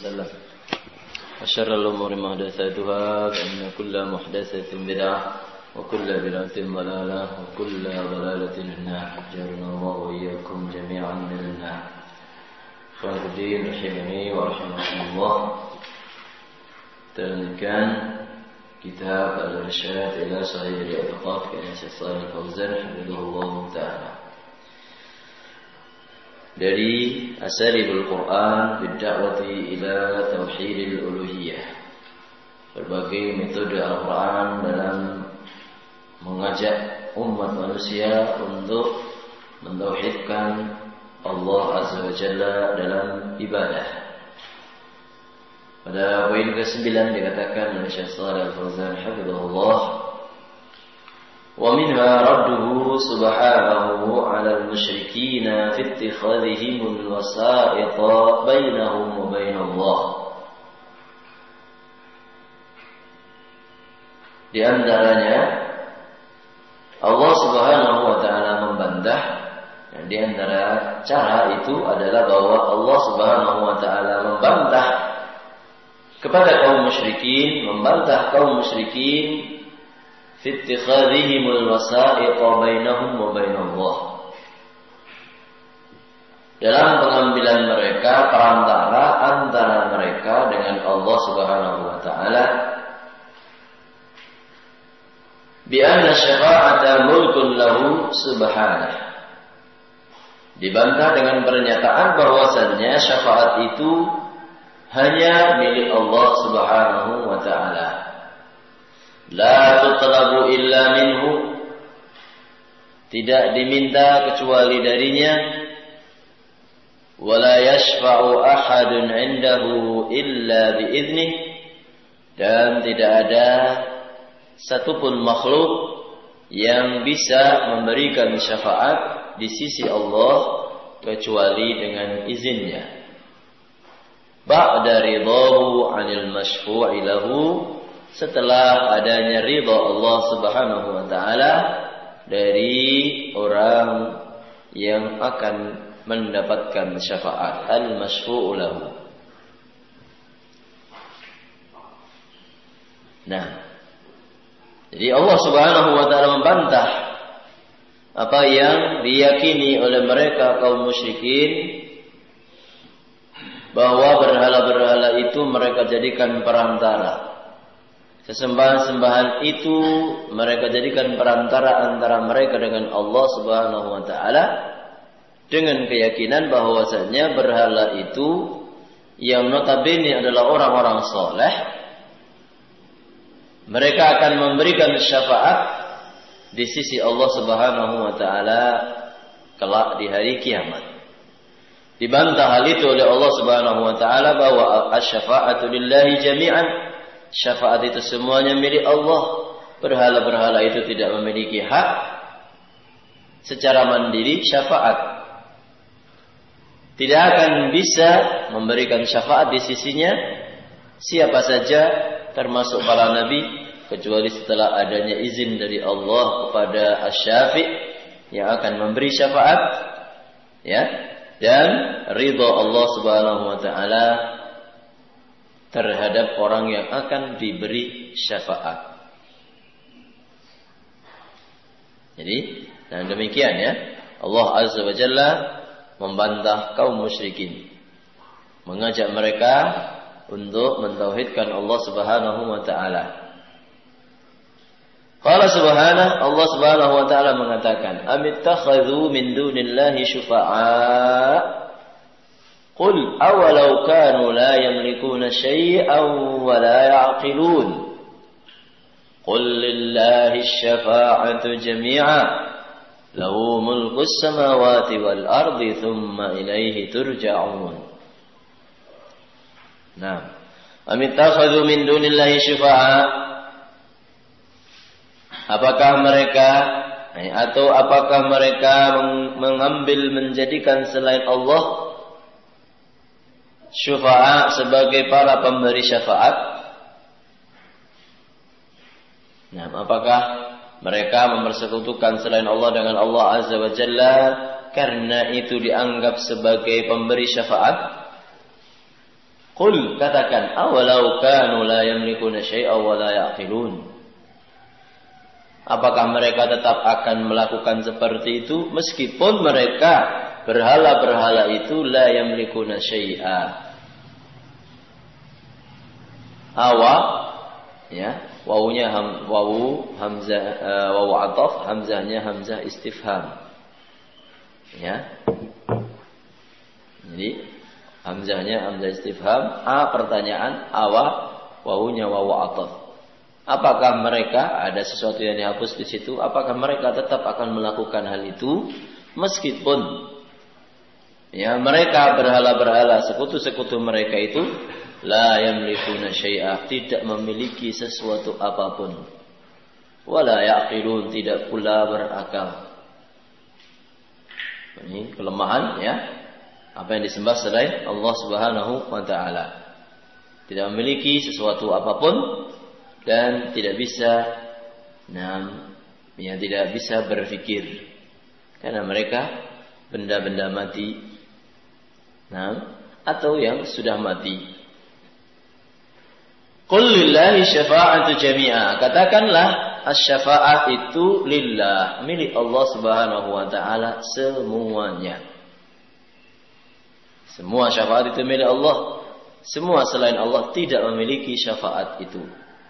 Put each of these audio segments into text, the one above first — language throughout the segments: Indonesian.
وسلم وشر الأمور محدثاتها فإن كل محدثة بدعة وكل بدعة ضلالة وكل ضلالة في النار أجرنا الله وإياكم جميعا من النار. إخوان الدين رحمني ورحمكم الله. Teruskan kitab Al-Irsyad ila Sahih al-I'tiqad karya Syekh Shalih Al-Fauzan hafizahullah taala. Dari Asalibul Quran bid-da'wati ila tauhidil uluhiyah. Berbagai metode Al-Quran dalam mengajak umat manusia untuk mentauhidkan Allah Azza wa Jalla dalam ibadah. Pada poin ke-9 dikatakan oleh Syekh Shalih Al-Fauzan hafizahullah, wa minha radduhu subhanahu 'ala al-musyrikin fi ittikhadhihim al-wasa'ita bainahum wa bain Allah. Di antaranya Allah Subhanahu wa taala membantah, dan di antara cara itu adalah bahwa Allah Subhanahu wa taala membantah kepada kaum musyrikin, membantah kaum musyrikin fi ittikhadhihimul wasa'ita bainahum wa bainallah, dalam pengambilan mereka perantara antara mereka dengan Allah Subhanahu wa taala, bi anna syafa'ata mulkun lahu subhanahu. Dibantah dengan pernyataan bahwasannya syafaat itu hanya milik Allah Subhanahu wa taala. La tutlabu illa minhu, tidak diminta kecuali darinya. Wala yashfa'u ahadun 'indahu illa bi'idnih, dan tidak ada satupun makhluk yang bisa memberikan syafaat di sisi Allah kecuali dengan izinnya. Ba'da ridahu 'anil masyfu'i lahu, setelah adanya ridha Allah Subhanahu wa taala dari orang yang akan mendapatkan syafaat, al-masyfu'u lahu. Nah, jadi Allah Subhanahu wa taala membantah apa yang diyakini oleh mereka kaum musyrikin, bahwa berhala-berhala itu mereka jadikan perantara. Sesembahan-sembahan itu mereka jadikan perantara antara mereka dengan Allah Subhanahu wa taala, dengan keyakinan bahwasanya berhala itu yang notabene adalah orang-orang soleh, mereka akan memberikan syafaat di sisi Allah Subhanahu wa taala kelak di hari kiamat. Dibantah hal itu oleh Allah Subhanahu wa taala bahwa asy-syafa'atu lillahi jami'an, syafaat itu semuanya milik Allah. Berhala-berhala itu tidak memiliki hak secara mandiri syafaat. Tidak akan bisa memberikan syafaat di sisinya siapa saja, termasuk para nabi, kecuali setelah adanya izin dari Allah kepada asy-syafi' yang akan memberi syafaat, ya, dan ridha Allah Subhanahu wa taala terhadap orang yang akan diberi syafaat. Jadi, dan demikian ya, Allah Azza wa Jalla membantah kaum musyrikin, mengajak mereka untuk mentauhidkan Allah Subhanahu wa taala. Qala subhanahu, Allah Subhanahu wa taala mengatakan, amittakhadhu min dunillahi syufa'a, qul awalau kanu la yamlikuna syai'an wa la ya'qilun, qul lillahi asy-syafa'atu jami'a lahu mulkus samawati wal ardi thumma ilaihi turja'un. Nah, amittakhadhu min dunillahi syufa'a, apakah mereka mengambil menjadikan selain Allah syufa'a sebagai para pemberi syafaat? Nah, apakah mereka mempersekutukan selain Allah dengan Allah Azza wa Jalla karena itu dianggap sebagai pemberi syafaat? Qul, katakan, awalau kanu la yamlikuna syai'an wa la ya'qilun. Apakah mereka tetap akan melakukan seperti itu meskipun mereka berhala-berhala itu la yamlikuna syai'a. Awa, ya, wawunya wawu hamzah, wawu ataf, hamzahnya hamzah istifham. Ya. Jadi hamzahnya hamzah istifham, pertanyaan, awa, wawunya wawu ataf. Apakah mereka ada sesuatu yang dihapus di situ? Apakah mereka tetap akan melakukan hal itu meskipun ya mereka berhala-berhala, sekutu-sekutu mereka itu la yamlikuna syai'a, tidak memiliki sesuatu apapun. Wala yaqilun, tidak pula berakal. Ini kelemahan ya. Apa yang disembah selain Allah Subhanahu wa taala. Tidak memiliki sesuatu apapun dan tidak bisa tidak bisa berpikir karena mereka benda-benda mati atau yang sudah mati. Qul lillahi syafa'atu jami'a, katakanlah asy-syafa'ah itu lillah, milik Allah Subhanahu wa taala semuanya. Semua syafaat itu milik Allah. Semua selain Allah tidak memiliki syafaat itu.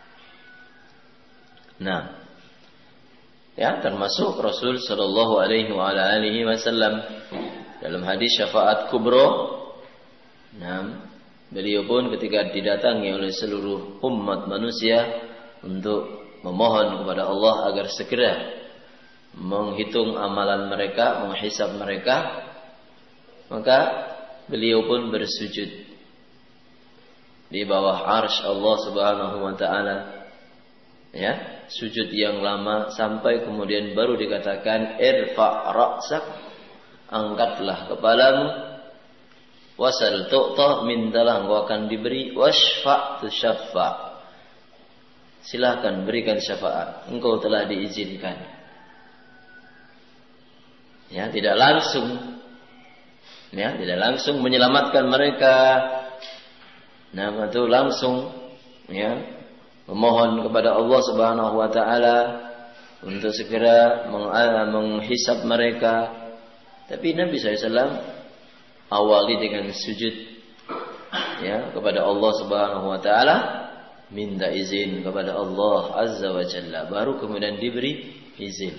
Nah, ya, termasuk Rasul sallallahu alaihi wa ala alihi wasallam dalam hadis syafaat kubra. Nah, beliau pun ketika didatangi oleh seluruh umat manusia untuk memohon kepada Allah agar segera menghitung amalan mereka, menghisab mereka, maka beliau pun bersujud di bawah arsy Allah Subhanahu wa taala. Ya, sujud yang lama sampai kemudian baru dikatakan irfa' ra'sak, angkatlah kepalamu, wasal tu'ta, mintalah engkau akan diberi, washfa' tusyaffa', silakan berikan syafaat, engkau telah diizinkan. Ya, tidak langsung menyelamatkan mereka. Nah, itu langsung ya memohon kepada Allah Subhanahu wa taala untuk segera menghisab mereka. Tapi Nabi SAW awali dengan sujud ya kepada Allah Subhanahu wa taala, minta izin kepada Allah Azza wa Jalla, baru kemudian diberi izin.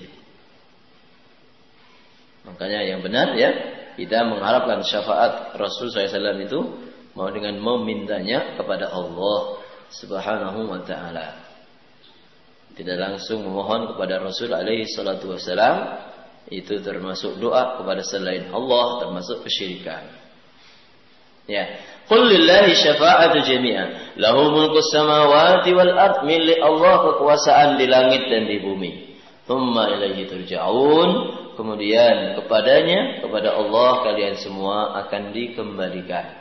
Makanya yang benar ya, kita mengharapkan syafaat Rasul SAW itu mau dengan memintanya kepada Allah Subhanahu wa ta'ala. Tidak langsung memohon kepada Rasul alaihi salatu wassalam, itu termasuk doa kepada selain Allah, termasuk kesyirikan. Ya, qul lillahi syafa'atu jami'an, lahu mulkus samawati wal ard, milik Allah kekuasaan di langit dan di bumi. Tsumma ilaihi turja'un, kemudian kepadanya, kepada Allah kalian semua akan dikembalikan.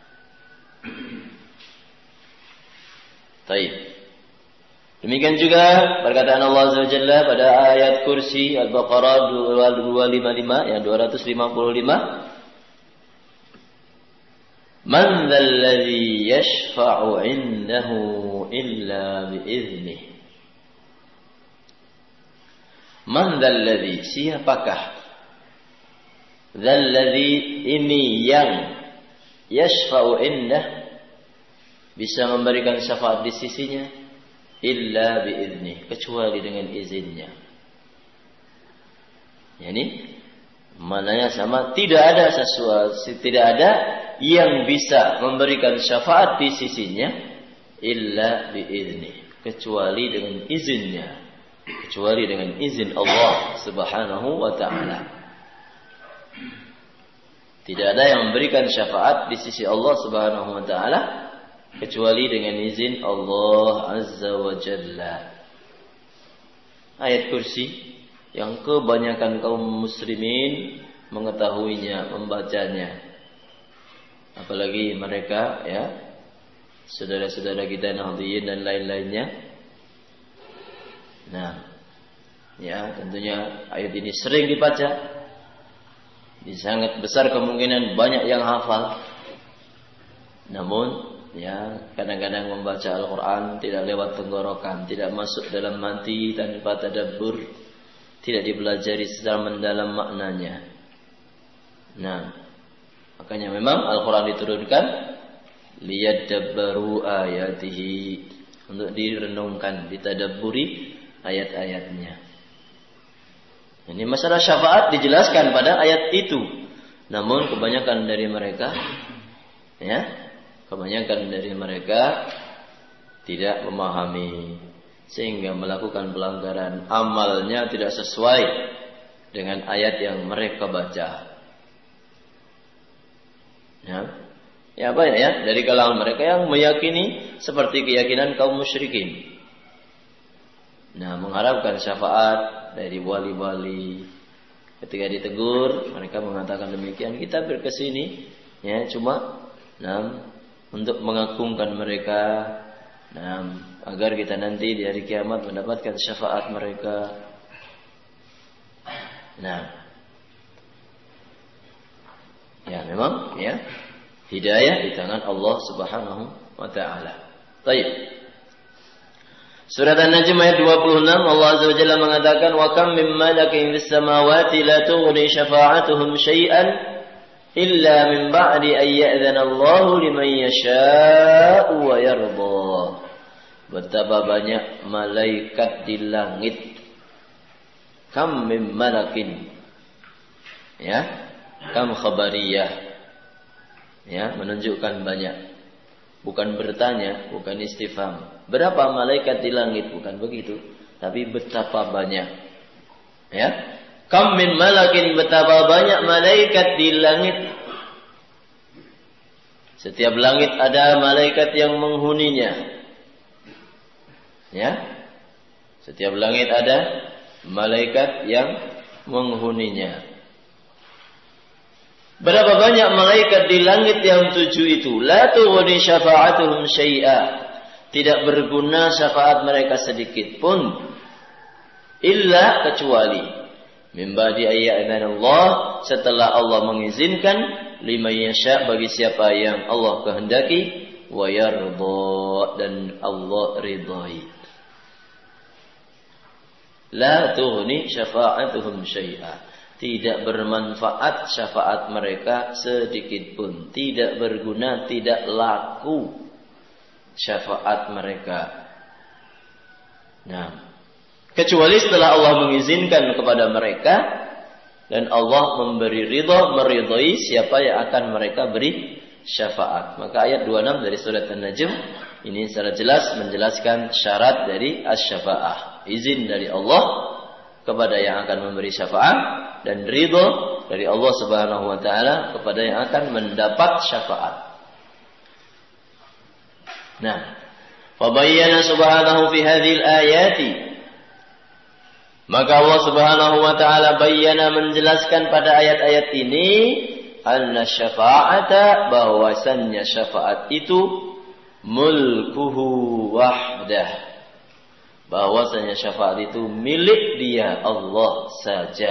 Baik. Demikian juga perkataan Allah Azza wa Jalla pada ayat kursi Al-Baqarah 255 yang 255. Man dzalladzi yashfa'u 'indahu illa bi'iznih. Man dzalladzi, siapakah? Dzalladzi, ini yang yashfa'u 'indah, bisa memberikan syafaat di sisinya, illa bi'idznih, kecuali dengan izinnya. Yani mananya sama, tidak ada yang bisa memberikan syafaat di sisinya illa bi'idznih, kecuali dengan izinnya, kecuali dengan izin Allah Subhanahu wa taala. Tidak ada yang memberikan syafaat di sisi Allah Subhanahu wa taala kecuali dengan izin Allah Azza wa Jalla. Ayat kursi yang kebanyakan kaum muslimin mengetahuinya, membacanya. Apalagi mereka ya, saudara-saudara kita Nahdliyin dan lain-lainnya. Nah, ya tentunya ayat ini sering dibaca. Sangat besar kemungkinan banyak yang hafal. Namun ya kadang-kadang membaca Al-Quran tidak lewat tenggorokan, tidak masuk dalam hati tanpa tadabbur, tidak dipelajari secara mendalam maknanya. Nah, makanya memang Al-Quran diturunkan liyadabbaru ayatihi, untuk direnungkan, ditadabburi ayat-ayatnya. Ini masalah syafaat dijelaskan pada ayat itu. Namun kebanyakan dari mereka, kebanyakan dari mereka tidak memahami, sehingga melakukan pelanggaran, amalnya tidak sesuai dengan ayat yang mereka baca. Ya apa ya? Dari kalangan mereka yang meyakini seperti keyakinan kaum musyrikin. Nah, mengharapkan syafaat dari wali-wali. Ketika ditegur, mereka mengatakan demikian. Kita berkesini, ya cuma, untuk mengagungkan mereka, agar kita nanti di hari kiamat mendapatkan syafaat mereka. Ya memang, ya hidayah di tangan Allah Subhanahu wa Ta'ala. Baik. Surat An-Najm ayat 26, Allah Azza wa Jalla mengatakan, wa kam min malakin fis samawati la tughni syafa'atuhum syai'an illa min ba'di an ya'dzana Allahu liman yasha'u wa yarda. Betapa banyak malaikat di langit. Kam min malakin, ya, kam khabariyah, ya, menunjukkan banyak. Bukan bertanya, bukan istifham. Berapa malaikat di langit, bukan begitu, tapi betapa banyak. Ya, kam min malakin, betapa banyak malaikat di langit. Setiap langit ada malaikat yang menghuninya. Ya, setiap langit ada malaikat yang menghuninya. Berapa banyak malaikat di langit yang 7 itu? La tughni syafa'atuhum syai'a. Tidak berguna syafaat mereka sedikit pun. Illa, kecuali min ba'di ayya'dzana Allah, setelah Allah mengizinkan, liman yasha', bagi siapa yang Allah kehendaki, wa yarda, dan Allah ridai. La tughni syafa'atuhum syai'a. Tidak bermanfaat syafaat mereka sedikit pun. Tidak berguna, tidak laku syafaat mereka. Nah, kecuali setelah Allah mengizinkan kepada mereka dan Allah memberi ridha, meridhai siapa yang akan mereka beri syafaat. Maka ayat 26 dari surat An-Najm ini secara jelas menjelaskan syarat dari asy-syafa'ah. Izin dari Allah kepada yang akan memberi syafaat, dan ridho dari Allah Subhanahu wa Ta'ala kepada yang akan mendapat syafaat. Nah, fabayyana subhanahu fi hadhil ayati, maka Allah Subhanahu wa Ta'ala bayyana, menjelaskan pada ayat-ayat ini, anna syafa'ata, bahwasannya syafaat itu mulkuhu wahdah, bahwasanya syafaat itu milik Dia Allah saja.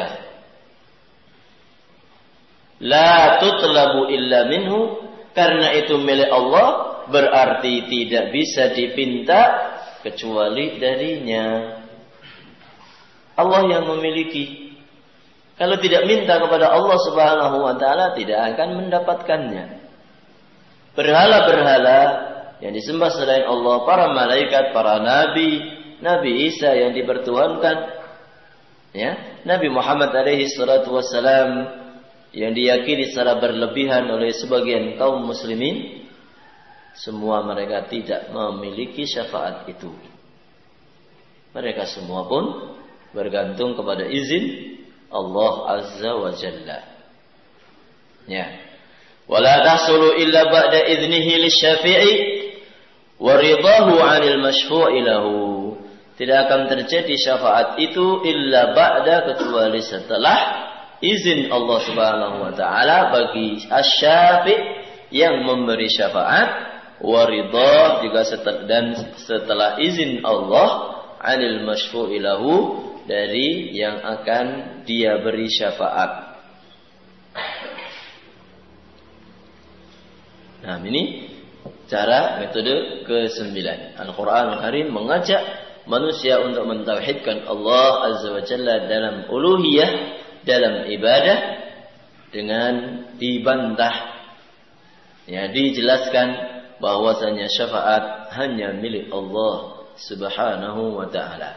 La tutlabu illa minhu, karena itu milik Allah, berarti tidak bisa dipinta kecuali darinya. Allah yang memiliki. Kalau tidak minta kepada Allah Subhanahu wa Ta'ala, tidak akan mendapatkannya. Berhala-berhala yang disembah selain Allah, para malaikat, para nabi, Nabi Isa yang dipertuhankan, ya, Nabi Muhammad alaihi salatu wassalam yang diyakini secara berlebihan oleh sebagian kaum muslimin, semua mereka tidak memiliki syafaat itu. Mereka semua pun bergantung kepada izin Allah Azza wa Jalla. Ya. Wala tahsulu illa ba'da idnihi lisyafi'i wa ridahu 'anil masyfu'i lahu. Tidak akan terjadi syafaat itu illa ba'da, kecuali setelah izin Allah Subhanahu wa Ta'ala bagi asy-syafi' yang memberi syafaat, wa ridha, juga setelah izin Allah 'anil masyfu'i lahu, dari yang akan Dia beri syafaat. Nah, ini Cara metode ke-9. Al-Quran Al-Karim mengajak manusia untuk mentauhidkan Allah Azza wa Jalla dalam uluhiyah, dalam ibadah, dengan dibantah, ya, dijelaskan bahwasanya syafaat hanya milik Allah Subhanahu wa ta'ala.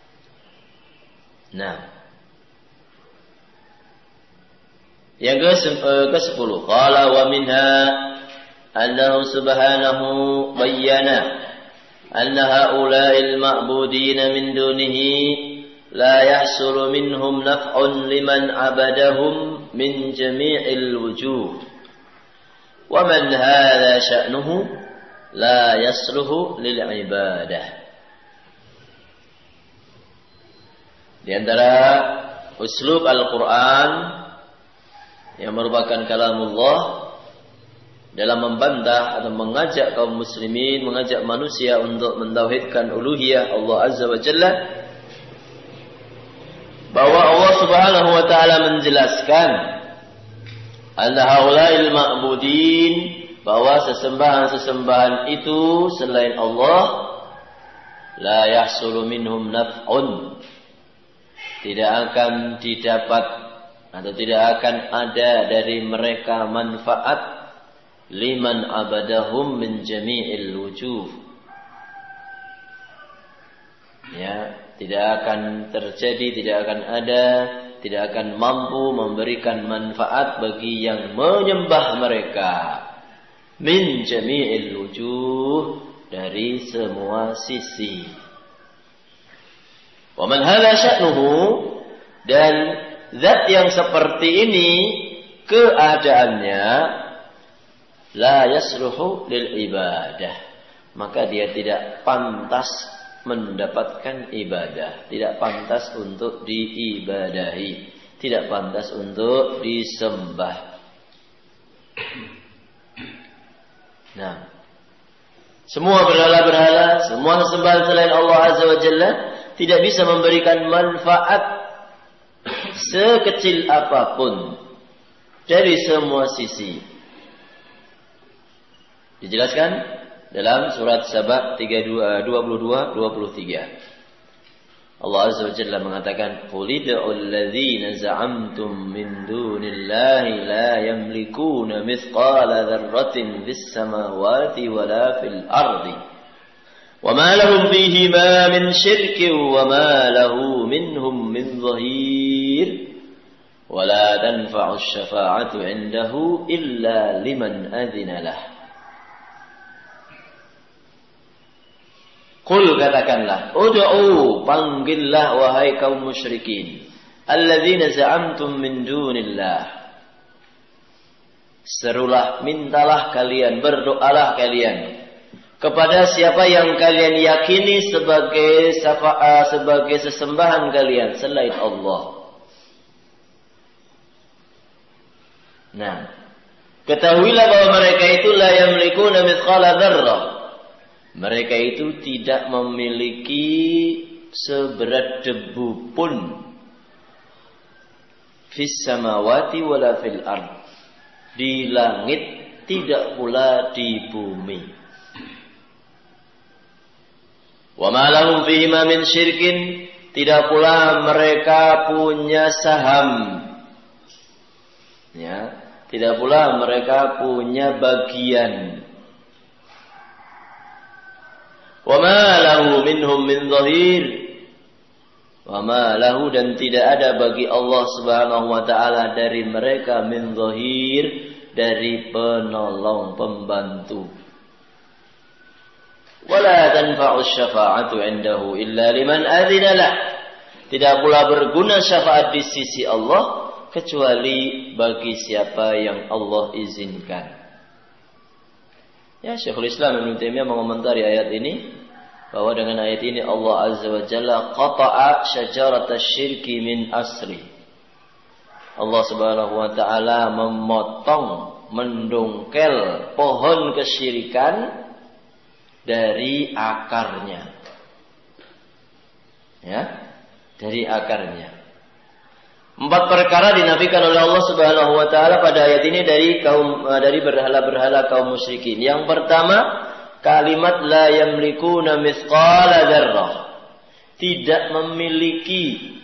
Nah, yang ke-10, qala wa minha annahu subhanahu bayyana anna haula'il ma'budina min dunihi la yahsulu minhum naf'un liman abadahum min jami'il wujuh wa man hadha sya'nuhu la yasluhu lil ibadah. Di antara uslub Al-Quran yang merupakan kalamullah dalam membantah atau mengajak kaum muslimin, mengajak manusia untuk mentauhidkan uluhiyah Allah Azza wa Jalla, bahwa Allah Subhanahu wa ta'ala menjelaskan anna haula'il ma'budin, bahwa sesembahan-sesembahan itu selain Allah la yahsulu minhum naf'un, tidak akan didapat atau tidak akan ada dari mereka manfaat liman abadahum min jami'il wujuh, ya, tidak akan terjadi, tidak akan ada, tidak akan mampu memberikan manfaat bagi yang menyembah mereka min jami'il wujuh, dari semua sisi. Wa man hadha sya'nuhu, dan zat yang seperti ini keadaannya la yasluhu lil ibadah, maka dia tidak pantas mendapatkan ibadah, tidak pantas untuk diibadahi, tidak pantas untuk disembah. Nah, semua berhala-berhala, semua sesembahan selain Allah Azza wa Jalla tidak bisa memberikan manfaat sekecil apapun dari semua sisi. Dijelaskan dalam surat Saba 22-23. Allah Azza wa Jalla mengatakan, "Qul id'ul ladzina za'amtum min dunillahi la yamlikuna mithqala dzarratin fis samawati wala fil ardi. Wama lahum fihima min syirkin wama lahu minhum min dhahir. Wala tanfa'u asy-syafa'atu 'indahu illa liman adzina lah." Qul, katakanlah, ud'u, panggillah wahai kaum musyrikin, alladzina za'amtum min dunillah. Serulah, mintalah kalian, berdoalah kalian kepada siapa yang kalian yakini sebagai sebagai sesembahan kalian selain Allah. Nah, ketahuilah bahwa mereka itu la yamlikuna mithqala dzarrah. Mereka itu tidak memiliki seberat debu pun fis samawati wala fil ard, di langit tidak pula di bumi. Wa ma lahum fihima min syirkin, tidak pula mereka punya saham, ya, tidak pula mereka punya bagian. Wa ma lahu minhum min dhahir, wa ma lahu, dan tidak ada bagi Allah Subhanahu wa ta'ala dari mereka min dhahir, dari penolong, pembantu. Wala tanfa'u syafa'atu 'indahu illa liman adzina lah, tidak pula berguna syafaat di sisi Allah kecuali bagi siapa yang Allah izinkan. Ya, Syekhul Islam Ibnu Taimiyah mengomentari ayat ini bahwa dengan ayat ini Allah Azza wa Jalla qata'a syajarat asy-syirki min asli. Allah Subhanahu wa taala memotong, mendongkel pohon kesyirikan dari akarnya. Ya, dari akarnya. 4 perkara dinafikan oleh Allah Subhanahu wa taala pada ayat ini dari berhala-berhala kaum musyrikin. Yang pertama, kalimat la yamlikuna mithqala dzarrah. Tidak memiliki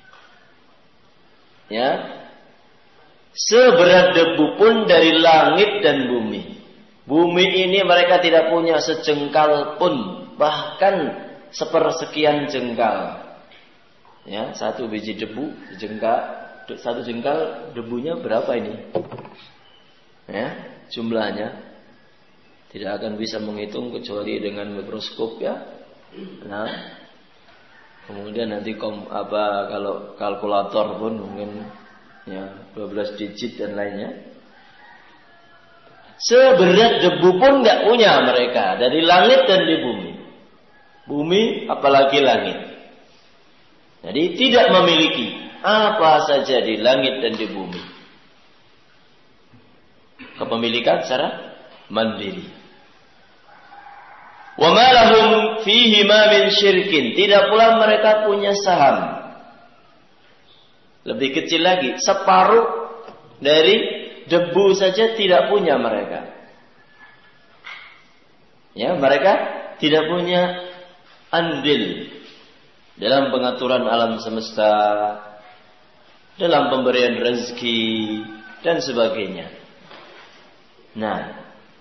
seberat debu pun dari langit dan bumi. Bumi ini mereka tidak punya sejengkal pun, bahkan sepersekian jengkal. Satu biji debu, satu jengkal debunya berapa ini? Jumlahnya tidak akan bisa menghitung kecuali dengan mikroskop Nah, kemudian nanti kalau kalkulator pun mungkin 12 digit dan lainnya. Seberat debu pun nggak punya mereka dari langit dan di bumi. Bumi apalagi langit. Jadi tidak memiliki apa saja di langit dan di bumi. Kepemilikan secara mandiri. Wa ma lahum fihi ma min syirkin. Tidak pula mereka punya saham. Lebih kecil lagi, separuh dari debu saja tidak punya mereka. Mereka tidak punya andil dalam pengaturan alam semesta, dalam pemberian rezeki dan sebagainya. Nah,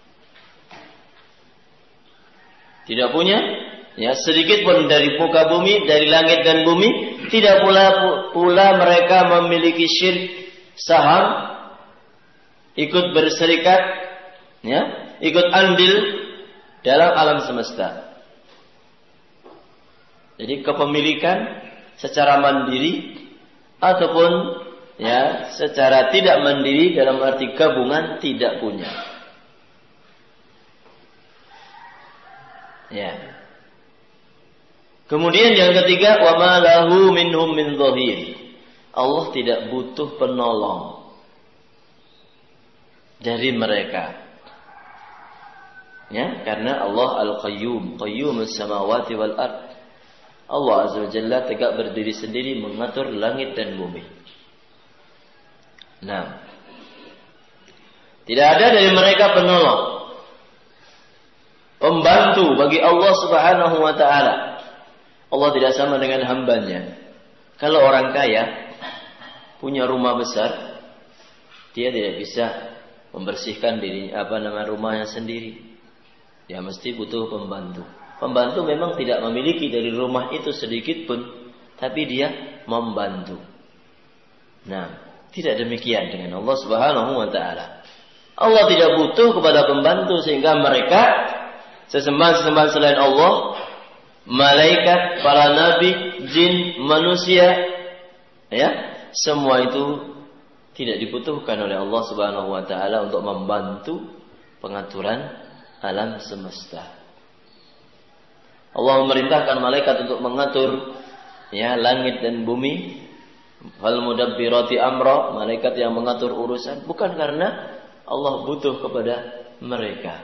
tidak punya sedikit pun dari muka bumi, dari langit dan bumi. Tidak pula mereka memiliki syirik, saham, ikut berserikat, ikut andil dalam alam semesta. Jadi kepemilikan secara mandiri ataupun secara tidak mandiri dalam arti gabungan tidak punya. Kemudian yang ketiga, wa ma lahu minhum min dhahir. Allah tidak butuh penolong dari mereka. Karena Allah Al-Qayyum, Qayyumus samawati wal ard. Allah Azza wa Jalla tegak berdiri sendiri mengatur langit dan bumi. Nah, tidak ada dari mereka penolong, pembantu bagi Allah Subhanahu wa taala. Allah tidak sama dengan hambanya. Kalau orang kaya punya rumah besar, dia tidak bisa membersihkan rumahnya sendiri. Dia mesti butuh pembantu. Pembantu memang tidak memiliki dari rumah itu sedikit pun, tapi dia membantu. Nah, tidak demikian dengan Allah Subhanahu wa taala. Allah tidak butuh kepada pembantu sehingga mereka sesembahan-sesembahan selain Allah, malaikat, para nabi, jin, manusia, semua itu tidak dibutuhkan oleh Allah Subhanahu wa taala untuk membantu pengaturan alam semesta. Allah memerintahkan malaikat untuk mengatur langit dan bumi. Fal mudabbirati amra, malaikat yang mengatur urusan, bukan karena Allah butuh kepada mereka.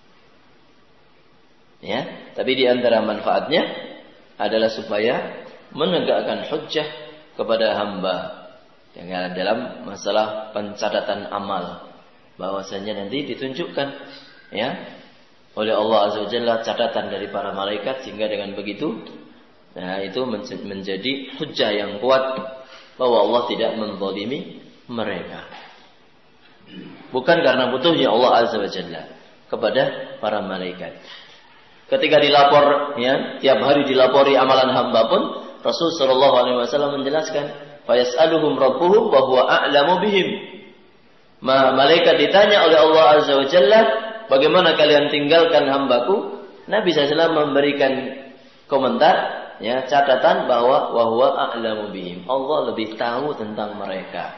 Tapi di antara manfaatnya adalah supaya menegakkan hujjah kepada hamba dalam masalah pencatatan amal, bahwasanya nanti ditunjukkan oleh Allah Azza wa Jalla catatan dari para malaikat, sehingga dengan begitu itu menjadi hujjah yang kuat bahwa Allah tidak menzalimi mereka. Bukan karena butuhnya Allah Azza wa Jalla kepada para malaikat. Ketika dilapor, tiap hari dilapori amalan hamba pun, Rasul sallallahu alaihi wasallam menjelaskan, fa yas'aluhum rabbuhum wa huwa a'lamu bihim. Malaikat ditanya oleh Allah Azza wa Jalla, bagaimana kalian tinggalkan hambaku? Nabi SAW memberikan komentar, catatan bahwa wa huwa a'lamu bihim. Allah lebih tahu tentang mereka.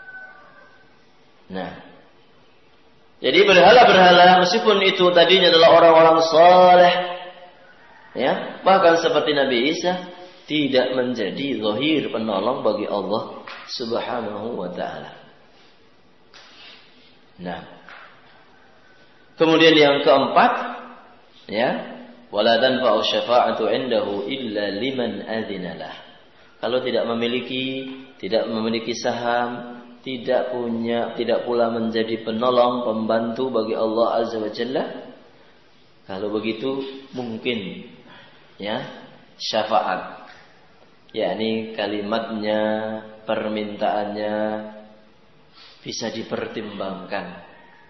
Nah, jadi berhala-berhala meskipun itu tadinya adalah orang-orang saleh, bahkan seperti Nabi Isa, tidak menjadi zahir penolong bagi Allah Subhanahu wa taala. Nah, kemudian yang keempat, wala tanfa'u syafa'atu 'indahu illa liman adzina lah. Kalau tidak memiliki, tidak memiliki saham, tidak pula menjadi penolong, pembantu bagi Allah Azza wa Jalla. Kalau begitu mungkin ya syafaat, yakni kalimatnya, permintaannya bisa dipertimbangkan.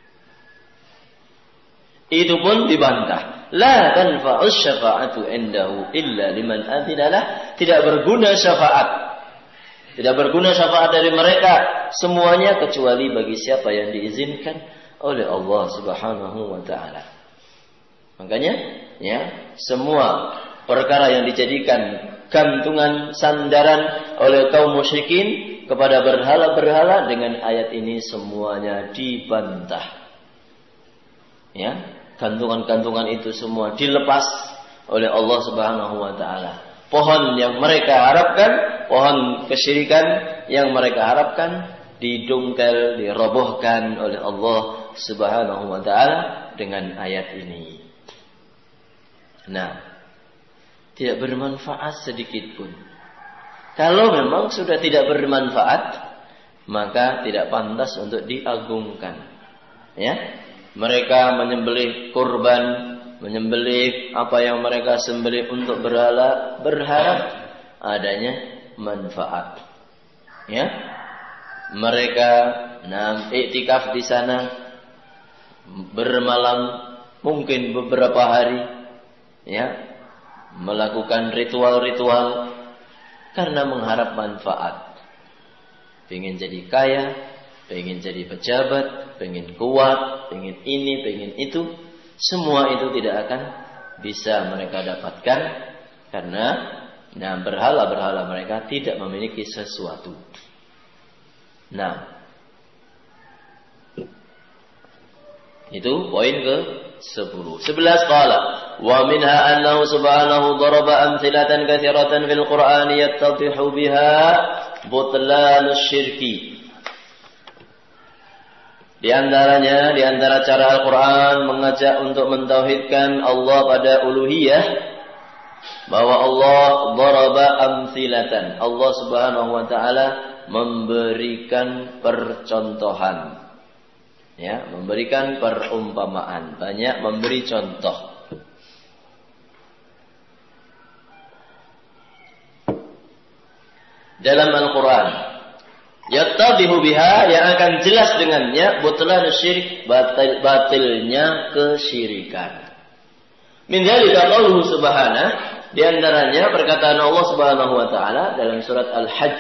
Itu pun dibantah. La tanfa'us syafa'atu indahu illa liman adinalah. Tidak berguna syafaat. Tidak berguna syafaat dari mereka semuanya kecuali bagi siapa yang diizinkan oleh Allah Subhanahu wa taala. Makanya ya, semua perkara yang dijadikan gantungan sandaran oleh kaum musyrikin kepada berhala-berhala dengan ayat ini semuanya dibantah. Ya, gantungan-gantungan itu semua dilepas oleh Allah Subhanahu wa taala. Pohon yang mereka harapkan, pohon kesyirikan yang mereka harapkan didongkel, dirobohkan oleh Allah Subhanahu wa taala dengan ayat ini. Nah, tidak bermanfaat sedikit pun. Kalau memang sudah tidak bermanfaat, maka tidak pantas untuk diagungkan. Ya, mereka menyembelih kurban, menyembelih apa yang mereka sembelih untuk berhala, berharap adanya manfaat. Ya, mereka iktikaf di sana bermalam mungkin beberapa hari, ya, melakukan ritual-ritual karena mengharap manfaat. Pengen jadi kaya, pengen jadi pejabat, pengen kuat, pengen ini, pengen itu. Semua itu tidak akan bisa mereka dapatkan karena berhala-berhala mereka tidak memiliki sesuatu. Nah, itu poin ke-10. 11 qala wa minha annahu subhanahu daraba amthilatan katsiratan fil Qur'an yattadhihu biha butlan syirki. Di antaranya, di antara cara Al-Quran mengajak untuk mentauhidkan Allah pada uluhiyah, bahwa Allah daraba amthilatan. Allah Subhanahu wa taala memberikan percontohan. Ya, memberikan perumpamaan, banyak memberi contoh. Dalam Al-Quran, yattadihu biha, yang akan jelas dengannya butlan syirik, batilnya kesyirikan. Min dzalika qauluhu subhanahu, di antaranya perkataan Allah Subhanahu wa taala dalam surat Al-Hajj.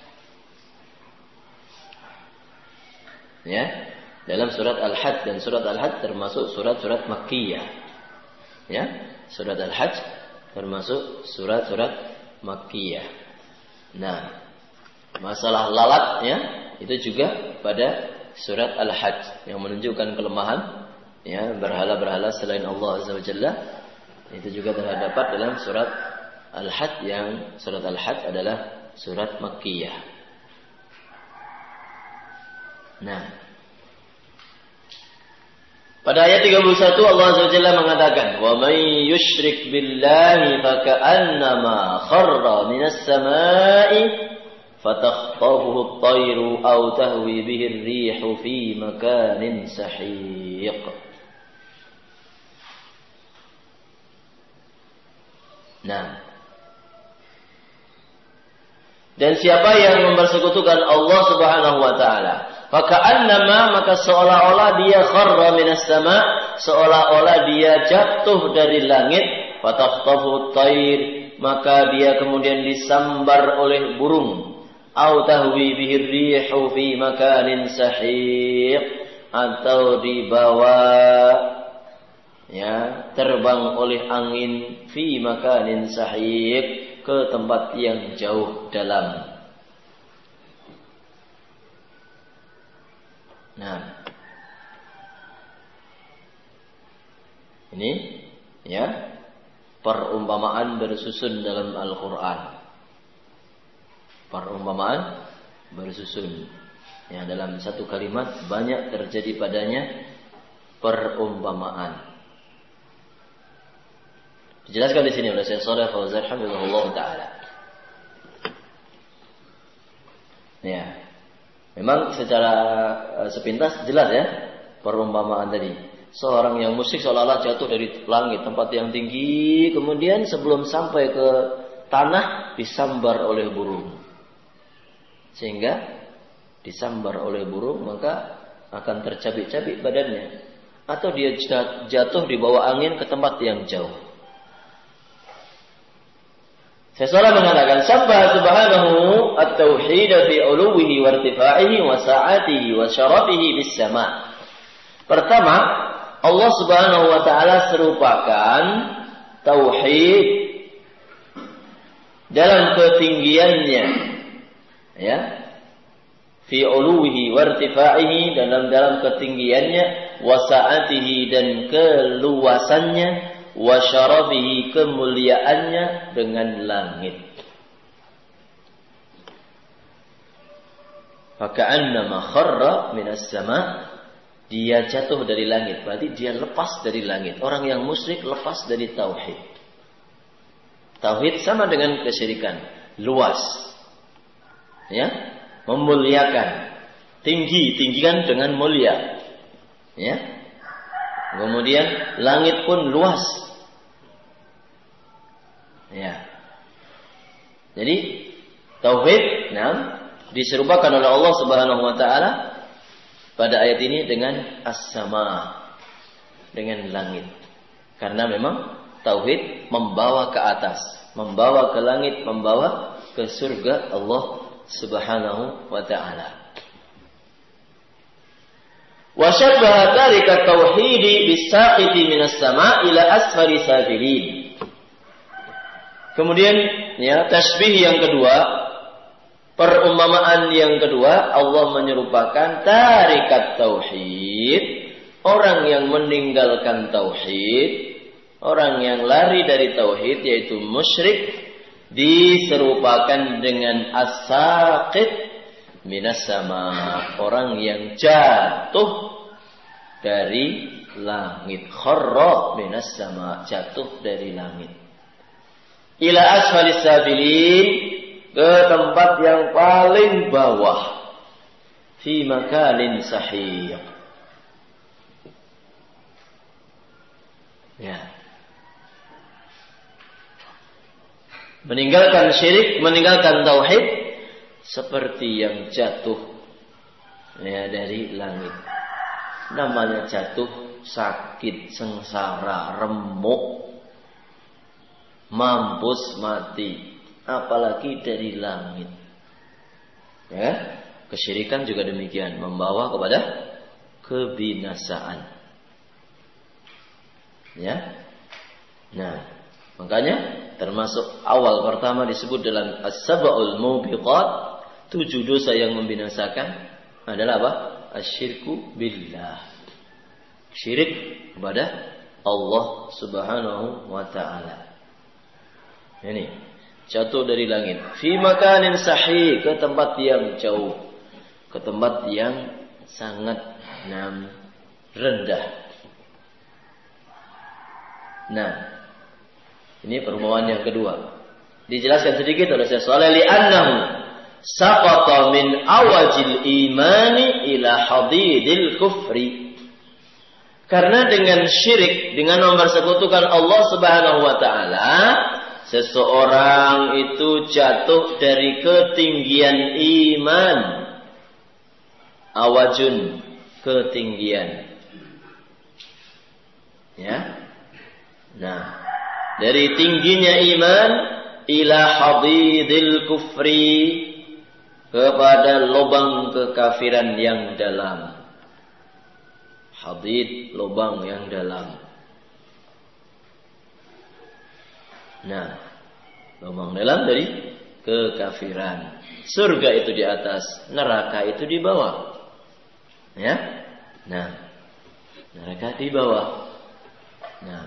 Ya, dalam surat Al-Hajj, dan surat Al-Hajj termasuk surat-surat Makkiyah. Ya, surat Al-Hajj termasuk surat-surat Makkiyah. Nah, masalah lalat ya, itu juga pada surat Al-Hajj yang menunjukkan kelemahan ya berhala-berhala selain Allah Azza wa Jalla. Itu juga terdapat dalam surat Al-Hajj, yang surat Al-Hajj adalah surat Makkiyah. Nah, pada ayat 31 Allah Azza wa Jalla mengatakan, "Wa may yusyrik billahi faka'annama kharra minas samai fatakhtafuhu at-tayru aw tahwi bihi ar-rihu fi makanin sahiq." Nah, dan siapa yang mempersekutukan Allah Subhanahu wa taala, faka'annama, maka seolah-olah dia kharra minas sama, seolah-olah dia jatuh dari langit, fatakhtafuhu at-tayr, maka dia kemudian disambar oleh burung, au tahwi bihi ar-rihu fi makanin sahiq, atau dibawa ya terbang oleh angin fi makanin sahiq, ke tempat yang jauh dalam. Nah, ini ya perumpamaan bersusun dalam Al-Quran. Perumpamaan bersusun ya, dalam satu kalimat banyak terjadi padanya perumpamaan. Dijelaskan di sini oleh Syekh Shalih Al-Fauzan hafizahullah taala. Ya. Memang secara sepintas jelas ya perumpamaan tadi. Seorang yang musyrik seolah-olah jatuh dari langit, tempat yang tinggi, kemudian sebelum sampai ke tanah disambar oleh burung. Sehingga disambar oleh burung maka akan tercabik-cabik badannya. Atau dia jatuh di bawah angin ke tempat yang jauh. Seseorang mengatakan sabbah subhanahu at-tauhid fi uluwihi wa irtifa'ihi wa sa'atihi wa syarafihi bis sama'. Pertama, Allah Subhanahu wa taala serupakan tauhid dalam ketinggiannya, ya. Fi uluwihi wa irtifa'ihi, dalam ketinggiannya, wa sa'atihi dan keluasannya, wa syarafihi kemuliaannya dengan langit. Faka'annama kharra minas sama', dia jatuh dari langit, berarti dia lepas dari langit. Orang yang musyrik lepas dari tauhid. Tauhid sama dengan kesyirikan, luas. Ya, memuliakan. Tinggikan dengan mulia. Ya. Kemudian langit pun luas. Ya. Jadi tauhid diserupakan oleh Allah Subhanahu wa taala pada ayat ini dengan as-sama, dengan langit. Karena memang tauhid membawa ke atas, membawa ke langit, membawa ke surga Allah Subhanahu wa taala. Wa syabbaha dzalika tauhidi bis-saqiti minas sama' ila asfali safilin. Kemudian ya, tasbih yang kedua, perumpamaan yang kedua, Allah menyerupakan tarikat tauhid, orang yang meninggalkan tauhid, orang yang lari dari tauhid yaitu musyrik, diserupakan dengan as-saqit minas sama, orang yang jatuh dari langit. Kharra minas sama, jatuh dari langit. Ila asfalis sabilin, ke tempat yang paling bawah. Fi makanin sahih. Ya. Meninggalkan syirik, meninggalkan tauhid, seperti yang jatuh ya dari langit. Namanya jatuh, sakit, sengsara, remuk, mampus, mati. Apalagi dari langit. Ya, kesyirikan juga demikian, membawa kepada kebinasaan. Ya. Nah, makanya termasuk awal pertama disebut dalam as-sab'ul mubiqat, 7 dosa yang membinasakan adalah apa? Asyirku billah. Syirik kepada Allah Subhanahu wa taala. Ini jatuh dari langit. Fi makanin sahih, ke tempat yang jauh, ke tempat yang sangat rendah. Nah, ini perumpamaan yang kedua. Dijelaskan sedikit oleh Syekh Shalih, li'annahu saqata min awajil imani ila hadidil kufri. Karena dengan syirik, dengan mempersekutukan Allah Subhanahu wa taala, seseorang itu jatuh dari ketinggian iman. Awajun, ketinggian. Ya. Nah, dari tingginya iman ila hadidil kufri, kepada lubang kekafiran yang dalam. Hadid, lubang yang dalam. Nah, lubang dalam dari kekafiran. Surga itu di atas, neraka itu di bawah. Ya. Nah, neraka di bawah. Nah,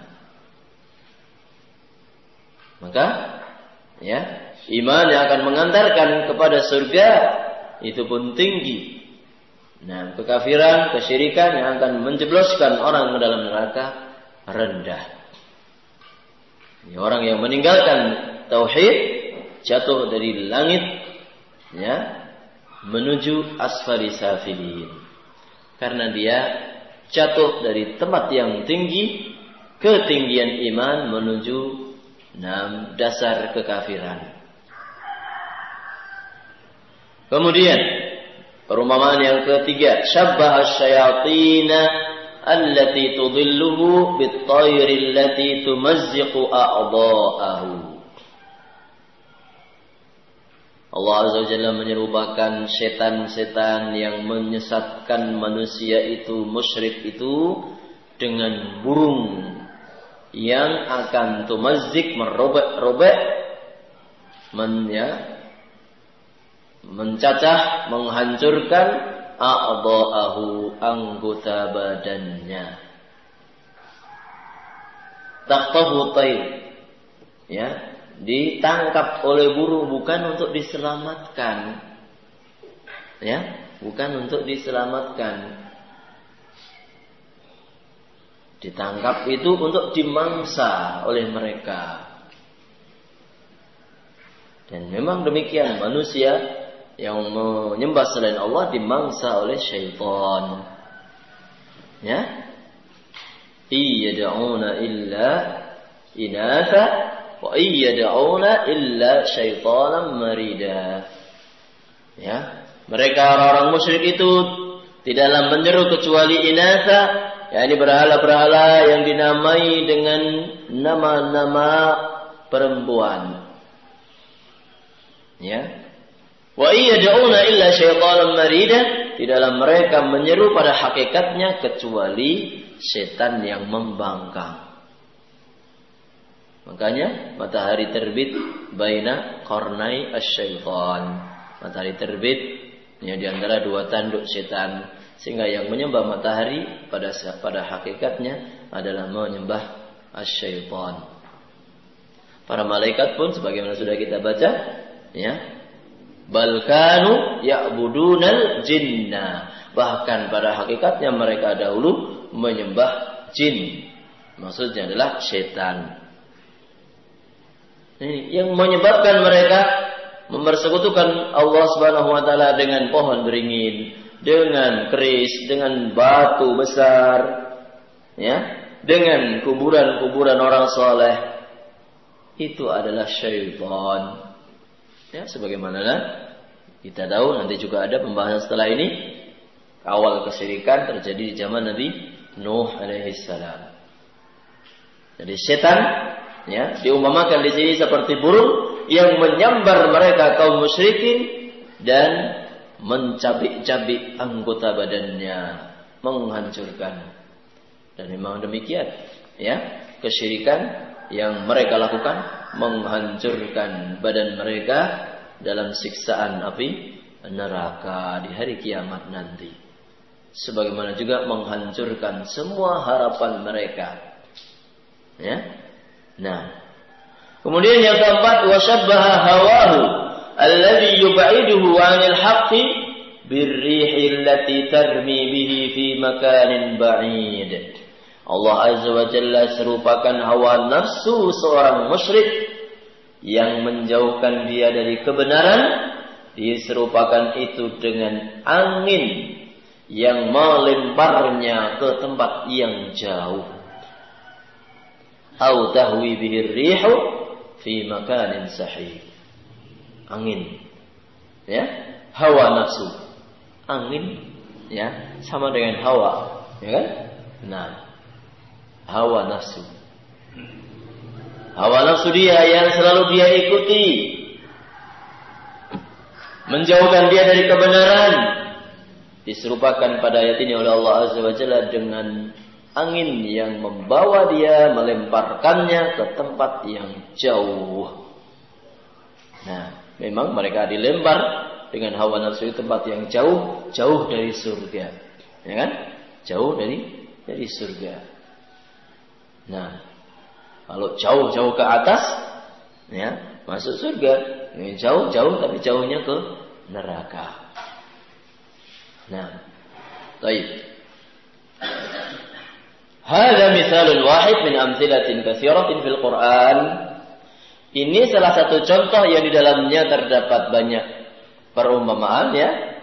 maka ya, iman yang akan mengantarkan kepada surga itu pun tinggi. Nah, kekafiran, kesyirikan yang akan menjebloskan orang ke dalam neraka rendah. Ya, orang yang meninggalkan tauhid jatuh dari langit, ya, menuju asfali safilin. Karena dia jatuh dari tempat yang tinggi, ketinggian iman menuju dasar kekafiran. Kemudian perumpamaan yang ketiga, syabbaha asyayatina allati tudilluhu bit-tayri allati tumazziqu a'dha'ahu. Allah Azza wa Jalla menyerupakan setan-setan yang menyesatkan manusia itu, musyrik itu, dengan burung yang akan tumazzik, merobek-robek, mencacah, menghancurkan a'dha'ahu, anggota badannya. Taqtahu tayr, ya, ditangkap oleh burung bukan untuk diselamatkan, ya, bukan untuk diselamatkan. Ditangkap itu untuk dimangsa oleh mereka. Dan memang demikian, manusia yang menyembah selain Allah dimangsa oleh syaitan. Ya, iyyad'una illa inatha wa iyyad'una illa syaitanan marida. Ya, mereka orang-orang musyrik itu tidaklah menyeru kecuali inatha, yakni berhala-berhala yang dinamai dengan nama-nama perempuan. Ya. Wa iyyad'una illa syaitanan marida, tidaklah mereka menyeru pada hakikatnya kecuali setan yang membangkang. Makanya matahari terbit baina qarnai asy-syaitan. Matahari terbit ya di antara dua tanduk setan, sehingga yang menyembah matahari pada hakikatnya adalah menyembah asy-syaitan. Para malaikat pun sebagaimana sudah kita baca, ya, bal kanu ya'budunal jinna, bahkan pada hakikatnya mereka dahulu menyembah jin, maksudnya adalah setan. Ini yang menyebabkan mereka mempersekutukan Allah Subhanahu wa taala dengan pohon beringin, dengan keris, dengan batu besar, ya, dengan kuburan-kuburan orang soleh. Itu adalah syaitan. Ya, sebagaimana kita tahu, nanti juga ada pembahasan setelah ini. Awal kesyirikan terjadi di zaman Nabi Nuh alaihi salam. Jadi setan, ya, diumpamakan di sini seperti burung yang menyambar mereka kaum musyrikin dan mencabik-cabik anggota badannya, menghancurkan. Dan memang demikian, ya, kesyirikan yang mereka lakukan menghancurkan badan mereka dalam siksaan api neraka di hari kiamat nanti. Sebagaimana juga menghancurkan semua harapan mereka. Ya. Nah, kemudian yang keempat, washabbaha hawahu alladhi yub'iduhu 'anil haqqi birrihi allati tarmi bihi fi makanin ba'id. Allah Azza wa Jalla serupakan hawa nafsu seorang musyrik yang menjauhkan dia dari kebenaran, diserupakan itu dengan angin yang melemparnya ke tempat yang jauh. Au tahwi bihi rihu fi makanin sahih. Angin, ya, hawa nafsu. Angin, ya, sama dengan hawa, ya kan? Nah, hawa nafsu. Hawa nafsu dia yang selalu dia ikuti, menjauhkan dia dari kebenaran, diserupakan pada ayat ini oleh Allah Azza wa Jalla dengan angin yang membawa dia, melemparkannya ke tempat yang jauh. Nah, memang mereka dilempar dengan hawa nafsu di tempat yang jauh, jauh dari surga, ya kan? Jauh dari surga. Nah, kalau jauh-jauh ke atas, ya, masuk surga. Ini jauh-jauh tapi jauhnya ke neraka. Nah, baik. Hadza misalun wahid min amtsilatin katsiratin fil Qur'an. Ini salah satu contoh yang di dalamnya terdapat banyak perumpamaan, ya,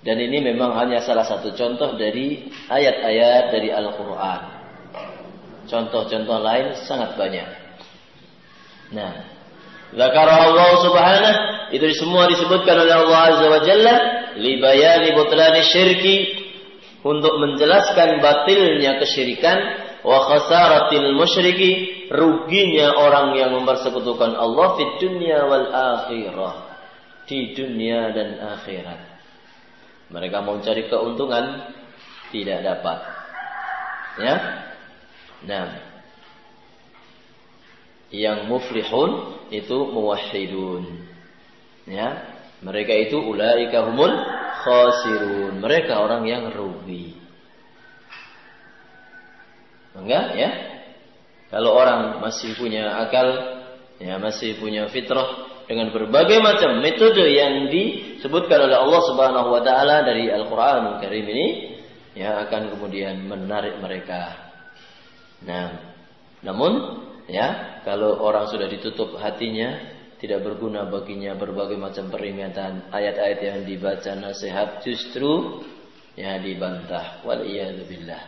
Dan ini memang hanya salah satu contoh dari ayat-ayat dari Al-Quran. Contoh-contoh lain sangat banyak. Nah, zakara Allah subhanahu, itu semua disebutkan oleh Allah azza wa jalla li bayani butlani syirki, untuk menjelaskan batilnya kesyirikan, wa khasaratil musyriki, ruginya orang yang mempersekutukan Allah fid dunya wal akhirah, di dunia dan akhirat. Mereka mau cari keuntungan, tidak dapat. Ya. Nah, yang muflihun itu muwahhidun. Ya, mereka itu ulaika humul khasirun. Mereka orang yang rugi. Enggak ya? Kalau orang masih punya akal, ya masih punya fitrah, dengan berbagai macam metode yang disebutkan oleh Allah Subhanahu wa taala dari Al-Qur'anul Karim ini, ya akan kemudian menarik mereka. Nah, namun ya, kalau orang sudah ditutup hatinya, tidak berguna baginya berbagai macam peringatan, ayat-ayat yang dibaca nasihat justru ya dibantah. Wal iyad billah.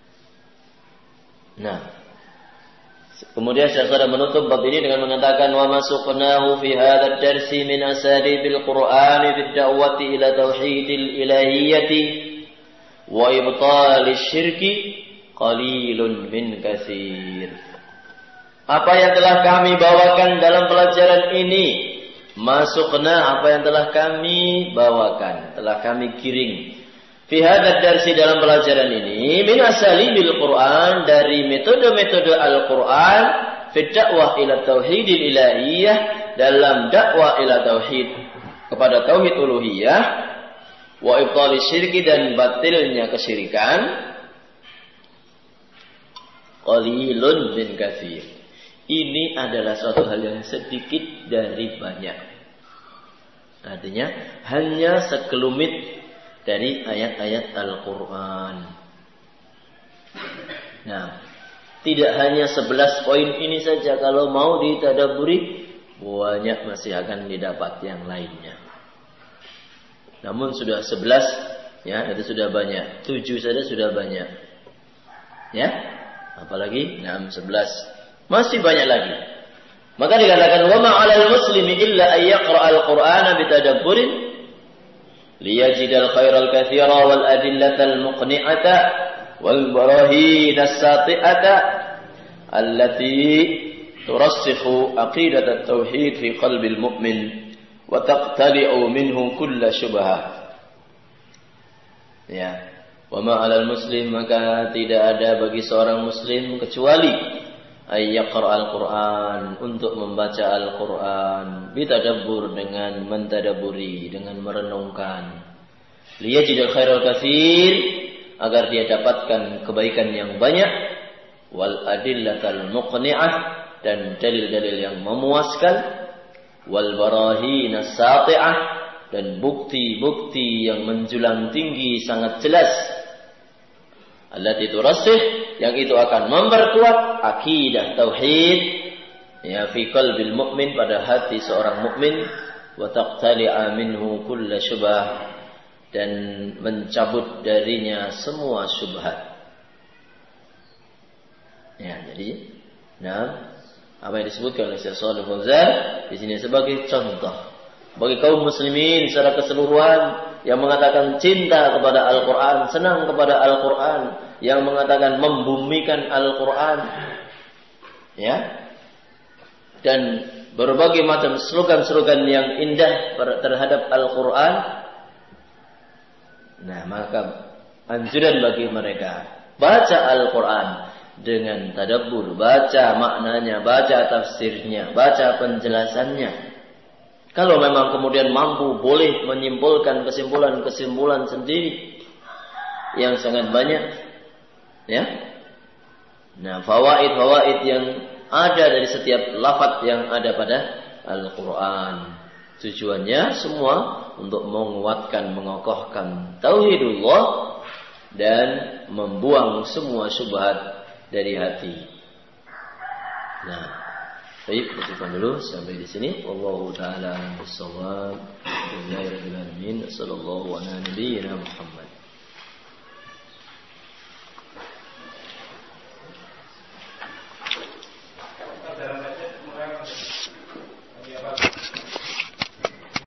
Nah, kemudian Syekh Sa'di menutup bab ini dengan mengatakan wa masuqnahu fi hadzal darsi min asalibil Qur'ani bid da'wati ila tauhidil ilahiyyati wa ibtalish syirki qalilun min katsir. Apa yang telah kami bawakan dalam pelajaran ini, masukna, apa yang telah kami bawakan, telah kami giring fi hadzal darsi, dalam pelajaran ini, min asalibil Qur'an, dari metode-metode Al-Qur'an, fi dakwah ila tauhidil ilahiyah, dalam dakwah ila tauhid, kepada tauhid uluhiyah, wa ibtali syirki, dan batilnya kesyirikan, qalilun min katsir. Ini adalah suatu hal yang sedikit dari banyak. Artinya hanya sekelumit dari ayat-ayat Al-Quran. Nah, tidak hanya 11 poin ini saja. Kalau mau ditadaburi, banyak masih akan didapat yang lainnya. Namun sudah 11, ya itu sudah banyak. 7 saja sudah banyak. Ya, apalagi 11. Masih banyak lagi. Maka dikatakan wa ma 'alal muslimi illa ay yaqra'al Qur'ana bitadabburin liyajidal khairal katsira wal adillatal muqni'ata wal barahin as-sati'ata allati turassikhu aqidatat tauhid fi qalbil mu'min wa taqtali'u minhu kull syubhah. Ya, wa ma 'alal muslim, maka tidak ada bagi seorang muslim kecuali ay yaqra'al Qur'an, untuk membaca Al-Qur'an, bitadabbur, dengan mentadaburi, dengan merenungkan, liyajidal khairal katsir, agar dia dapatkan kebaikan yang banyak, wal adillatal muqni'ah, dan dalil-dalil yang memuaskan, wal barahin as-sati'ah, dan bukti-bukti yang menjulang tinggi sangat jelas, allati turassih, yang itu akan memperkuat akidah tauhid, ya fi qalbil mu'min, pada hati seorang mukmin, wa taqtali'a minhu kull syubhah, dan mencabut darinya semua syubhat. Ya, jadi apa yang disebutkan oleh Syekh Shalih Fauzan di sini sebagai contoh bagi kaum muslimin secara keseluruhan yang mengatakan cinta kepada Al-Quran, senang kepada Al-Quran, yang mengatakan membumikan Al-Quran, ya, dan berbagai macam slogan-slogan yang indah terhadap Al-Quran. Nah, maka anjuran bagi mereka, baca Al-Quran dengan tadabbur, baca maknanya, baca tafsirnya, baca penjelasannya. Kalau memang kemudian mampu, boleh menyimpulkan kesimpulan-kesimpulan sendiri yang sangat banyak, ya. Nah, fawaid-fawaid yang ada dari setiap lafaz yang ada pada Al-Quran, tujuannya semua untuk menguatkan, mengokohkan tauhidullah dan membuang semua syubhat dari hati. Nah, baik, cukupkan dulu sampai di sini. Wallahu ta'ala a'lam bissawab. Alhamdulillahirabbil alamin. Sallallahu ala nabiyyina Muhammad.